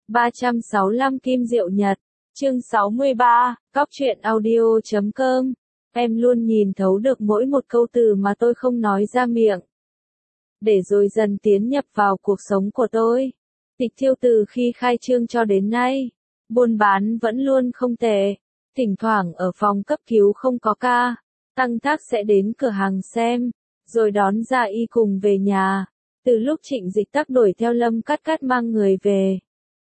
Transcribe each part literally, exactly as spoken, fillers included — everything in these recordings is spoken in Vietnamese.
ba trăm sáu mươi lăm Kim Diệu Nhật, chương sáu mươi ba, cóc truyện audio chấm com. Em luôn nhìn thấu được mỗi một câu từ mà tôi không nói ra miệng. Để rồi dần tiến nhập vào cuộc sống của tôi. Tịch Thiêu từ khi khai trương cho đến nay, buôn bán vẫn luôn không tệ. Thỉnh thoảng ở phòng cấp cứu không có ca, Tăng Thác sẽ đến cửa hàng xem, rồi đón Dạ Y cùng về nhà. Từ lúc Trịnh Dịch Tắc đuổi theo Lâm Cát Cát mang người về,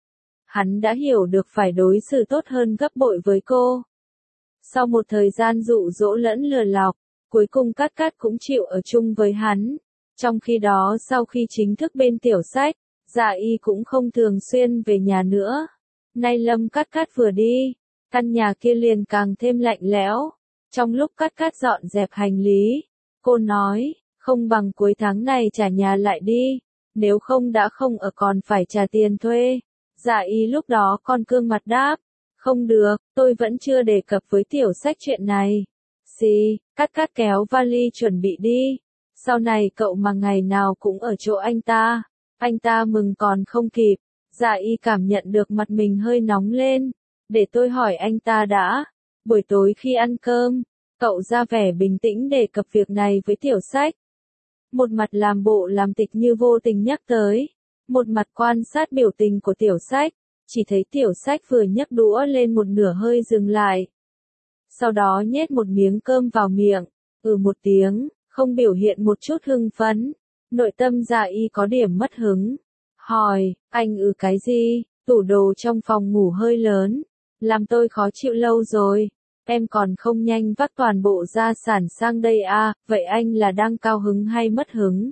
hắn đã hiểu được phải đối xử tốt hơn gấp bội với cô. Sau một thời gian dụ dỗ lẫn lừa lọc, cuối cùng Cát Cát cũng chịu ở chung với hắn. Trong khi đó sau khi chính thức bên Tiểu Sách, Dạ Y cũng không thường xuyên về nhà nữa. Nay Lâm Cát Cát vừa đi, căn nhà kia liền càng thêm lạnh lẽo. Trong lúc Cát Cát dọn dẹp hành lý, cô nói, không bằng cuối tháng này trả nhà lại đi, nếu không đã không ở còn phải trả tiền thuê. Dạ Y lúc đó còn cương mặt đáp, không được, tôi vẫn chưa đề cập với Tiểu Sách chuyện này. Xì, Cát Cát kéo vali chuẩn bị đi, sau này cậu mà ngày nào cũng ở chỗ anh ta, anh ta mừng còn không kịp. Dạ Y cảm nhận được mặt mình hơi nóng lên, để tôi hỏi anh ta đã. Buổi tối khi ăn cơm, cậu ra vẻ bình tĩnh đề cập việc này với Tiểu Sách. Một mặt làm bộ làm tịch như vô tình nhắc tới, một mặt quan sát biểu tình của Tiểu Sách, chỉ thấy Tiểu Sách vừa nhấc đũa lên một nửa hơi dừng lại. Sau đó nhét một miếng cơm vào miệng, ừ một tiếng, không biểu hiện một chút hưng phấn. Nội tâm Dạ Y có điểm mất hứng. Hỏi, anh ừ cái gì? Tủ đồ trong phòng ngủ hơi lớn, làm tôi khó chịu lâu rồi. Em còn không nhanh vác toàn bộ gia sản sang đây à, vậy anh là đang cao hứng hay mất hứng?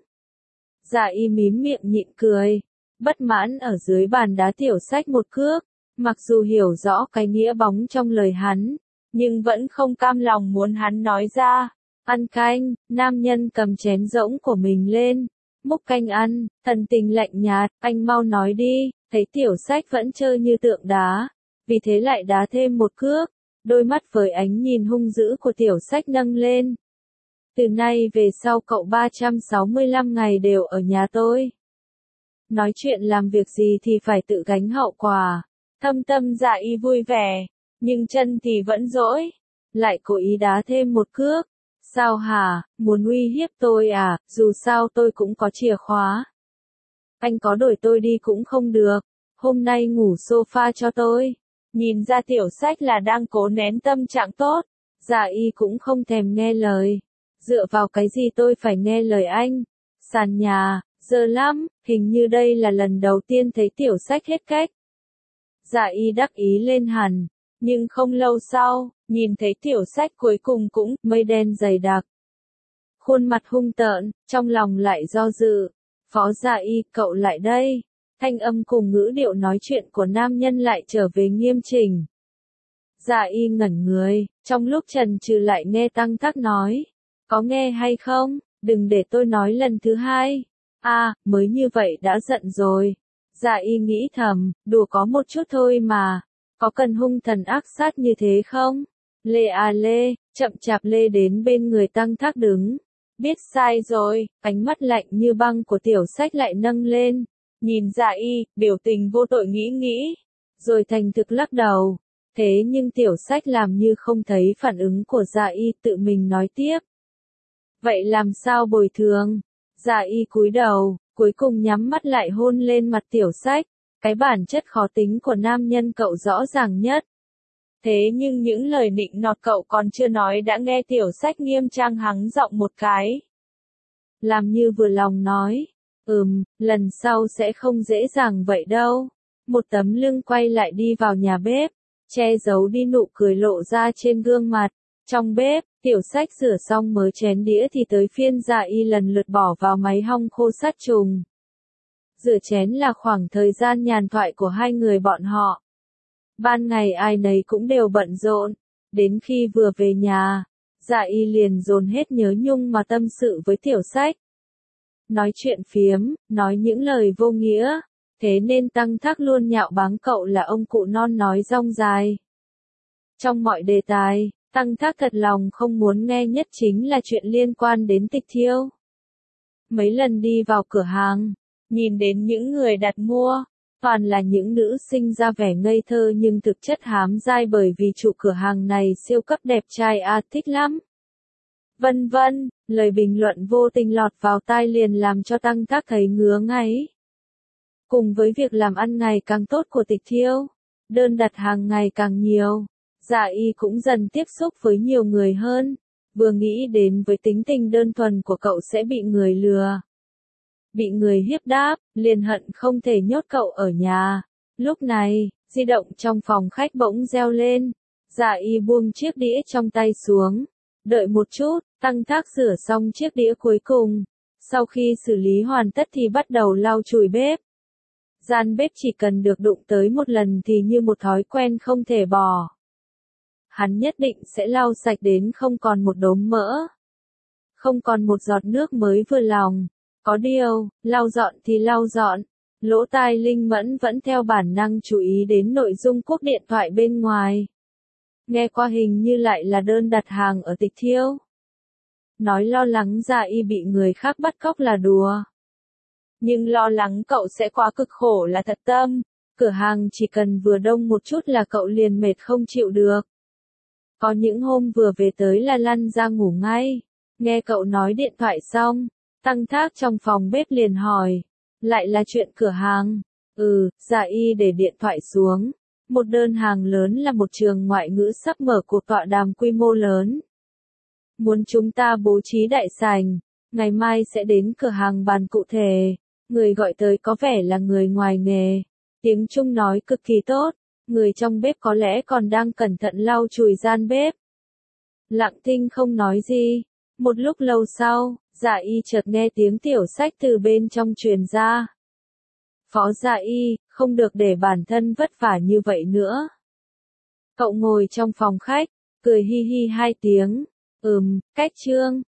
Dạ Y mím miệng nhịn cười, bất mãn ở dưới bàn đá Tiểu Sách một cước, mặc dù hiểu rõ cái nghĩa bóng trong lời hắn, nhưng vẫn không cam lòng muốn hắn nói ra. Ăn canh, nam nhân cầm chén rỗng của mình lên, múc canh ăn, thần tình lạnh nhạt, anh mau nói đi, thấy Tiểu Sách vẫn chơi như tượng đá, vì thế lại đá thêm một cước. Đôi mắt với ánh nhìn hung dữ của Tiểu Sách nâng lên. Từ nay về sau cậu ba trăm sáu mươi lăm ngày đều ở nhà tôi. Nói chuyện làm việc gì thì phải tự gánh hậu quả. Thâm tâm Dạ Y vui vẻ, nhưng chân thì vẫn dỗi. Lại cố ý đá thêm một cước. Sao hả, muốn uy hiếp tôi à, dù sao tôi cũng có chìa khóa. Anh có đuổi tôi đi cũng không được, hôm nay ngủ sofa cho tôi. Nhìn ra Tiểu Sách là đang cố nén tâm trạng tốt, Dạ Y cũng không thèm nghe lời. Dựa vào cái gì tôi phải nghe lời anh? Sàn nhà, dơ lắm, hình như đây là lần đầu tiên thấy Tiểu Sách hết cách. Dạ Y đắc ý lên hẳn, nhưng không lâu sau, nhìn thấy Tiểu Sách cuối cùng cũng mây đen dày đặc. Khuôn mặt hung tợn, trong lòng lại do dự. Phó Dạ Y, cậu lại đây. Thanh âm cùng ngữ điệu nói chuyện của nam nhân lại trở về nghiêm chỉnh. Dạ Y ngẩn người, trong lúc chần chừ lại nghe Tăng Thác nói. Có nghe hay không? Đừng để tôi nói lần thứ hai. À, mới như vậy đã giận rồi. Dạ Y nghĩ thầm, đùa có một chút thôi mà. Có cần hung thần ác sát như thế không? Lê à Lê, chậm chạp Lê đến bên người Tăng Thác đứng. Biết sai rồi, ánh mắt lạnh như băng của Tiểu Sách lại nâng lên. Nhìn Dạ Y, biểu tình vô tội nghĩ nghĩ, rồi thành thực lắc đầu. Thế nhưng Tiểu Sách làm như không thấy phản ứng của Dạ Y, tự mình nói tiếp. Vậy làm sao bồi thường? Dạ Y cúi đầu, cuối cùng nhắm mắt lại hôn lên mặt Tiểu Sách. Cái bản chất khó tính của nam nhân cậu rõ ràng nhất. Thế nhưng những lời nịnh nọt cậu còn chưa nói đã nghe Tiểu Sách nghiêm trang hắng giọng một cái. Làm như vừa lòng nói. Ừm, lần sau sẽ không dễ dàng vậy đâu. Một tấm lưng quay lại đi vào nhà bếp, che giấu đi nụ cười lộ ra trên gương mặt. Trong bếp, Tiểu Sách rửa xong mớ chén đĩa thì tới phiên Dạ Y lần lượt bỏ vào máy hong khô sát trùng. Rửa chén là khoảng thời gian nhàn thoại của hai người bọn họ. Ban ngày ai nấy cũng đều bận rộn, đến khi vừa về nhà, Dạ Y liền dồn hết nhớ nhung mà tâm sự với Tiểu Sách. Nói chuyện phiếm, nói những lời vô nghĩa, thế nên Tăng Thác luôn nhạo báng cậu là ông cụ non nói rong dài. Trong mọi đề tài, Tăng Thác thật lòng không muốn nghe nhất chính là chuyện liên quan đến Tịch Thiêu. Mấy lần đi vào cửa hàng, nhìn đến những người đặt mua, toàn là những nữ sinh ra vẻ ngây thơ nhưng thực chất hám dai bởi vì chủ cửa hàng này siêu cấp đẹp trai à thích lắm. Vân vân, lời bình luận vô tình lọt vào tai liền làm cho Tăng Thác thấy ngứa ngáy. Cùng với việc làm ăn ngày càng tốt của Tịch Thiêu, đơn đặt hàng ngày càng nhiều, Dạ Y cũng dần tiếp xúc với nhiều người hơn, vừa nghĩ đến với tính tình đơn thuần của cậu sẽ bị người lừa, bị người hiếp đáp, liền hận không thể nhốt cậu ở nhà. Lúc này, di động trong phòng khách bỗng reo lên, Dạ Y buông chiếc đĩa trong tay xuống, đợi một chút, Tăng Thác rửa xong chiếc đĩa cuối cùng, sau khi xử lý hoàn tất thì bắt đầu lau chùi bếp. Gian bếp chỉ cần được đụng tới một lần thì như một thói quen không thể bỏ. Hắn nhất định sẽ lau sạch đến không còn một đốm mỡ, không còn một giọt nước mới vừa lòng. Có điều, lau dọn thì lau dọn, lỗ tai linh mẫn vẫn theo bản năng chú ý đến nội dung cuộc điện thoại bên ngoài. Nghe qua hình như lại là đơn đặt hàng ở Tịch Thiêu. Nói lo lắng Dạ Y bị người khác bắt cóc là đùa. Nhưng lo lắng cậu sẽ quá cực khổ là thật tâm, cửa hàng chỉ cần vừa đông một chút là cậu liền mệt không chịu được. Có những hôm vừa về tới là lăn ra ngủ ngay, nghe cậu nói điện thoại xong, Tăng Thác trong phòng bếp liền hỏi, lại là chuyện cửa hàng. Ừ, Dạ Y để điện thoại xuống. Một đơn hàng lớn là một trường ngoại ngữ sắp mở cuộc tọa đàm quy mô lớn. Muốn chúng ta bố trí đại sảnh, ngày mai sẽ đến cửa hàng bàn cụ thể. Người gọi tới có vẻ là người ngoài nghề. Tiếng Trung nói cực kỳ tốt, người trong bếp có lẽ còn đang cẩn thận lau chùi gian bếp. Lặng thinh không nói gì. Một lúc lâu sau, Dạ Y chợt nghe tiếng tiểu sách từ bên trong truyền ra. Phó Dạ Y, không được để bản thân vất vả như vậy nữa. Cậu ngồi trong phòng khách, cười hi hi hai tiếng. Ừm, cách chương.